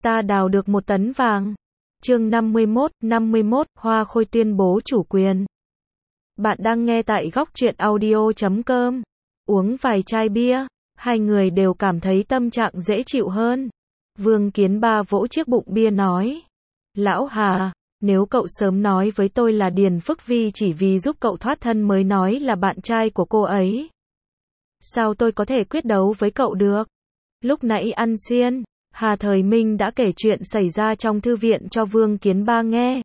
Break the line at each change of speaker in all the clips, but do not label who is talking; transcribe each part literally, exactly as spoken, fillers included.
ta đào được một tấn vàng. Chương năm mươi mốt, năm mươi mốt, Hoa Khôi tuyên bố chủ quyền. Bạn đang nghe tại góc truyện audio chấm com. Uống vài chai bia, hai người đều cảm thấy tâm trạng dễ chịu hơn. Vương Kiến Ba vỗ chiếc bụng bia nói. Lão Hà, nếu cậu sớm nói với tôi là Điền Phức Vi chỉ vì giúp cậu thoát thân mới nói là bạn trai của cô ấy. Sao tôi có thể quyết đấu với cậu được? Lúc nãy ăn xiên, Hà Thời Minh đã kể chuyện xảy ra trong thư viện cho Vương Kiến Ba nghe.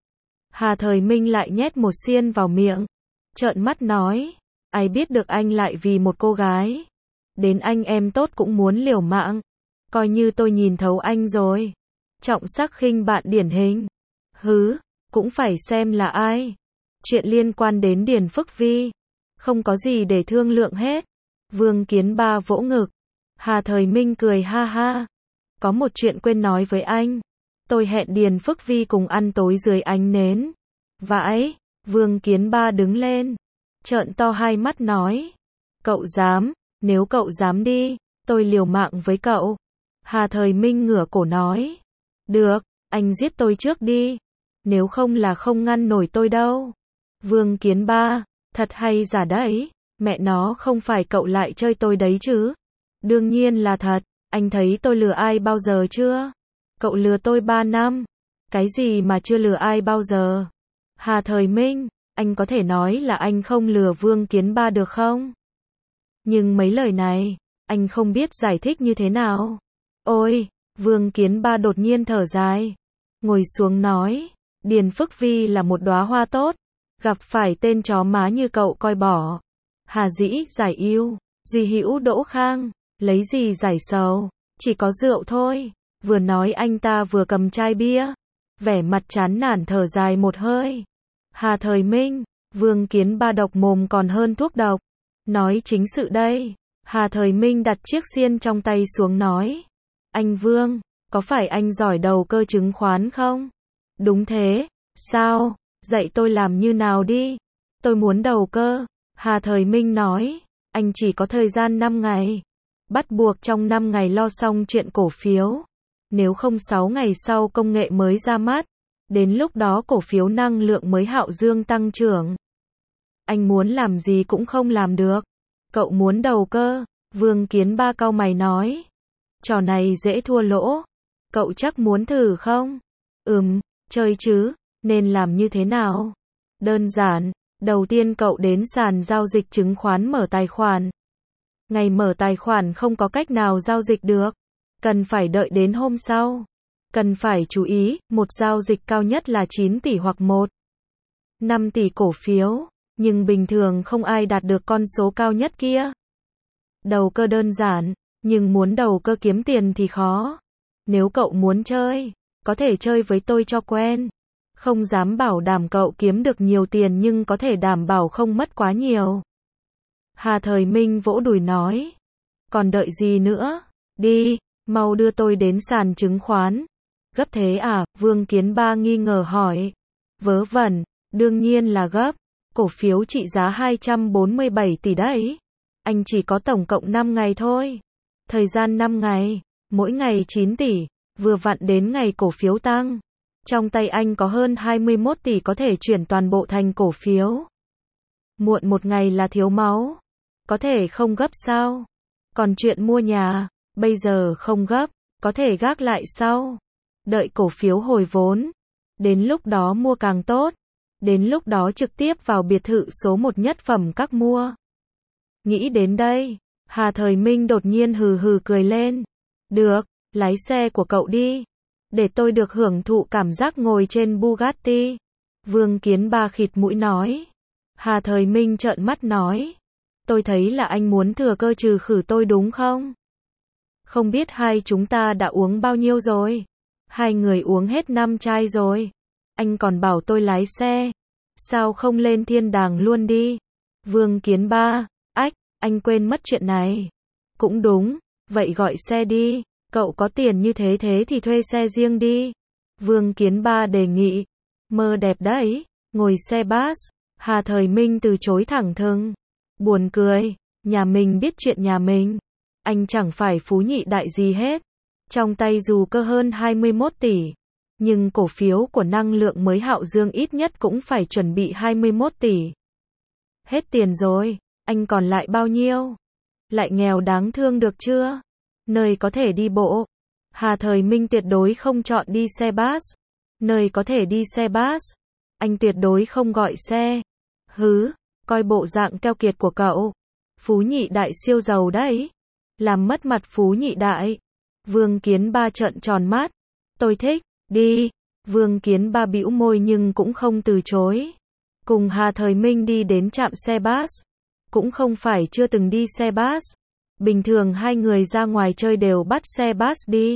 Hà Thời Minh lại nhét một xiên vào miệng, trợn mắt nói, ai biết được anh lại vì một cô gái. Đến anh em tốt cũng muốn liều mạng. Coi như tôi nhìn thấu anh rồi. Trọng sắc khinh bạn điển hình. Hứ, cũng phải xem là ai. Chuyện liên quan đến Điền Phức Vi. Không có gì để thương lượng hết. Vương Kiến Ba vỗ ngực. Hà Thời Minh cười ha ha. Có một chuyện quên nói với anh. Tôi hẹn Điền Phức Vi cùng ăn tối dưới ánh nến. Vãi, Vương Kiến Ba đứng lên. Trợn to hai mắt nói. Cậu dám, nếu cậu dám đi, tôi liều mạng với cậu. Hà Thời Minh ngửa cổ nói. Được, anh giết tôi trước đi. Nếu không là không ngăn nổi tôi đâu. Vương Kiến Ba, thật hay giả đấy. Mẹ nó, không phải cậu lại chơi tôi đấy chứ? Đương nhiên là thật. Anh thấy tôi lừa ai bao giờ chưa? Cậu lừa tôi ba năm. Cái gì mà chưa lừa ai bao giờ? Hà Thời Minh, anh có thể nói là anh không lừa Vương Kiến Ba được không? Nhưng mấy lời này, anh không biết giải thích như thế nào. Ôi, Vương Kiến Ba đột nhiên thở dài. Ngồi xuống nói, Điền Phức Vi là một đóa hoa tốt. Gặp phải tên chó má như cậu coi bỏ. Hà dĩ giải yêu, duy hữu đỗ khang. Lấy gì giải sầu, chỉ có rượu thôi. Vừa nói anh ta vừa cầm chai bia. Vẻ mặt chán nản thở dài một hơi. Hà Thời Minh, Vương Kiến Ba độc mồm còn hơn thuốc độc. Nói chính sự đây. Hà Thời Minh đặt chiếc xiên trong tay xuống nói. Anh Vương, có phải anh giỏi đầu cơ chứng khoán không? Đúng thế. Sao? Dạy tôi làm như nào đi. Tôi muốn đầu cơ. Hà Thời Minh nói. Anh chỉ có thời gian năm ngày. Bắt buộc trong năm ngày lo xong chuyện cổ phiếu. Nếu không sáu ngày sau công nghệ mới ra mắt. Đến lúc đó cổ phiếu năng lượng mới hạo dương tăng trưởng. Anh muốn làm gì cũng không làm được. Cậu muốn đầu cơ. Vương Kiến Ba cau mày nói. Trò này dễ thua lỗ. Cậu chắc muốn thử không? Ừm, chơi chứ. Nên làm như thế nào? Đơn giản. Đầu tiên cậu đến sàn giao dịch chứng khoán mở tài khoản. Ngày mở tài khoản không có cách nào giao dịch được. Cần phải đợi đến hôm sau. Cần phải chú ý, một giao dịch cao nhất là chín tỷ hoặc một phẩy năm tỷ cổ phiếu. Nhưng bình thường không ai đạt được con số cao nhất kia. Đầu cơ đơn giản, nhưng muốn đầu cơ kiếm tiền thì khó. Nếu cậu muốn chơi, có thể chơi với tôi cho quen. Không dám bảo đảm cậu kiếm được nhiều tiền nhưng có thể đảm bảo không mất quá nhiều. Hà Thời Minh vỗ đùi nói. Còn đợi gì nữa? Đi, mau đưa tôi đến sàn chứng khoán. Gấp thế à? Vương Kiến Ba nghi ngờ hỏi. Vớ vẩn, đương nhiên là gấp. Cổ phiếu trị giá hai trăm bốn mươi bảy tỷ đấy. Anh chỉ có tổng cộng năm ngày thôi. Thời gian năm ngày, mỗi ngày chín tỷ, vừa vặn đến ngày cổ phiếu tăng. Trong tay anh có hơn hai mươi mốt tỷ có thể chuyển toàn bộ thành cổ phiếu. Muộn một ngày là thiếu máu. Có thể không gấp sao? Còn chuyện mua nhà, bây giờ không gấp, có thể gác lại sau. Đợi cổ phiếu hồi vốn. Đến lúc đó mua càng tốt. Đến lúc đó trực tiếp vào biệt thự số một nhất phẩm các mua. Nghĩ đến đây, Hà Thời Minh đột nhiên hừ hừ cười lên. Được, lái xe của cậu đi. Để tôi được hưởng thụ cảm giác ngồi trên Bugatti. Vương Kiến Ba khịt mũi nói. Hà Thời Minh trợn mắt nói. Tôi thấy là anh muốn thừa cơ trừ khử tôi đúng không? Không biết hai chúng ta đã uống bao nhiêu rồi? Hai người uống hết năm chai rồi. Anh còn bảo tôi lái xe. Sao không lên thiên đàng luôn đi? Vương Kiến Ba, ách, anh quên mất chuyện này. Cũng đúng, vậy gọi xe đi. Cậu có tiền như thế thế thì thuê xe riêng đi. Vương Kiến Ba đề nghị. Mơ đẹp đấy, ngồi xe bus. Hà Thời Minh từ chối thẳng thừng. Buồn cười, nhà mình biết chuyện nhà mình. Anh chẳng phải phú nhị đại gì hết. Trong tay dù cơ hơn hai mươi mốt tỷ, nhưng cổ phiếu của năng lượng mới Hạo Dương ít nhất cũng phải chuẩn bị hai mươi mốt tỷ. Hết tiền rồi, anh còn lại bao nhiêu? Lại nghèo đáng thương được chưa? Nơi có thể đi bộ. Hà Thời Minh tuyệt đối không chọn đi xe bus. Nơi có thể đi xe bus, anh tuyệt đối không gọi xe. Hứ, coi bộ dạng keo kiệt của cậu. Phú nhị đại siêu giàu đấy. Làm mất mặt Phú nhị đại. Vương Kiến Ba trợn tròn mắt. Tôi thích, đi. Vương Kiến Ba bĩu môi nhưng cũng không từ chối. Cùng Hà Thời Minh đi đến trạm xe bus. Cũng không phải chưa từng đi xe bus. Bình thường hai người ra ngoài chơi đều bắt xe bus đi.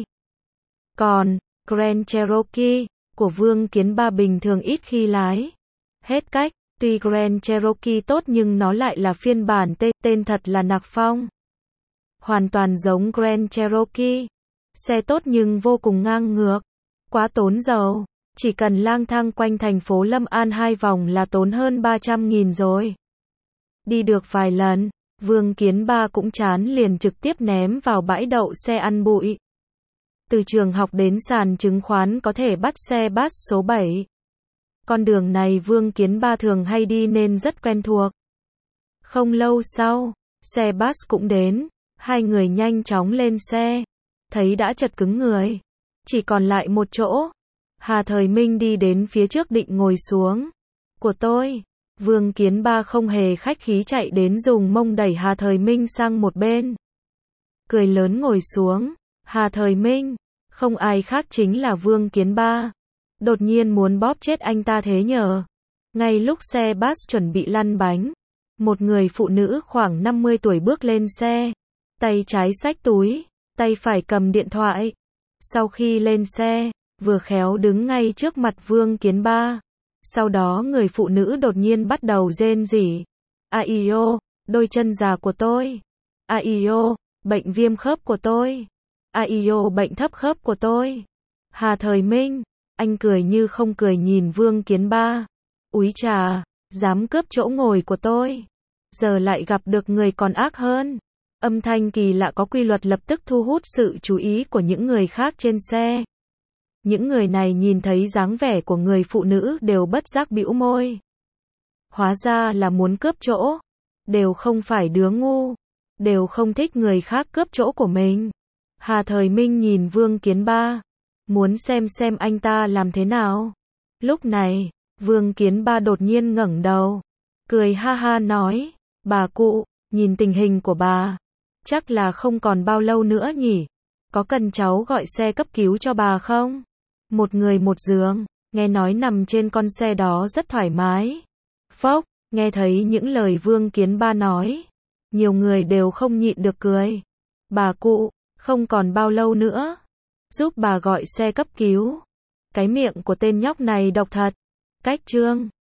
Còn, Grand Cherokee của Vương Kiến Ba bình thường ít khi lái. Hết cách, tuy Grand Cherokee tốt nhưng nó lại là phiên bản T, tên thật là Nạc Phong. Hoàn toàn giống Grand Cherokee. Xe tốt nhưng vô cùng ngang ngược. Quá tốn dầu. Chỉ cần lang thang quanh thành phố Lâm An hai vòng là tốn hơn ba trăm nghìn rồi. Đi được vài lần, Vương Kiến Ba cũng chán liền trực tiếp ném vào bãi đậu xe ăn bụi. Từ trường học đến sàn chứng khoán có thể bắt xe bus số bảy. Con đường này Vương Kiến Ba thường hay đi nên rất quen thuộc. Không lâu sau, xe bus cũng đến, hai người nhanh chóng lên xe. Thấy đã chật cứng người, chỉ còn lại một chỗ. Hà Thời Minh đi đến phía trước định ngồi xuống. Của tôi. Vương Kiến Ba không hề khách khí chạy đến dùng mông đẩy Hà Thời Minh sang một bên. Cười lớn ngồi xuống. Hà Thời Minh, không ai khác chính là Vương Kiến Ba. Đột nhiên muốn bóp chết anh ta thế nhờ. Ngay lúc xe bus chuẩn bị lăn bánh, một người phụ nữ khoảng năm mươi tuổi bước lên xe. Tay trái xách túi, tay phải cầm điện thoại. Sau khi lên xe, vừa khéo đứng ngay trước mặt Vương Kiến Ba. Sau đó người phụ nữ đột nhiên bắt đầu rên rỉ. Aio, đôi chân già của tôi. Aio, bệnh viêm khớp của tôi. Aio, bệnh thấp khớp của tôi. Hà Thời Minh, anh cười như không cười nhìn Vương Kiến Ba. Úi chà, dám cướp chỗ ngồi của tôi. Giờ lại gặp được người còn ác hơn. Âm thanh kỳ lạ có quy luật lập tức thu hút sự chú ý của những người khác trên xe. Những người này nhìn thấy dáng vẻ của người phụ nữ đều bất giác bĩu môi. Hóa ra là muốn cướp chỗ. Đều không phải đứa ngu. Đều không thích người khác cướp chỗ của mình. Hà Thời Minh nhìn Vương Kiến Ba. Muốn xem xem anh ta làm thế nào. Lúc này, Vương Kiến Ba đột nhiên ngẩng đầu. Cười ha ha nói. Bà cụ, nhìn tình hình của bà. Chắc là không còn bao lâu nữa nhỉ. Có cần cháu gọi xe cấp cứu cho bà không? Một người một giường, nghe nói nằm trên con xe đó rất thoải mái. Phốc, nghe thấy những lời Vương Kiến Ba nói. Nhiều người đều không nhịn được cười. Bà cụ, không còn bao lâu nữa. Giúp bà gọi xe cấp cứu. Cái miệng của tên nhóc này độc thật. Cách chương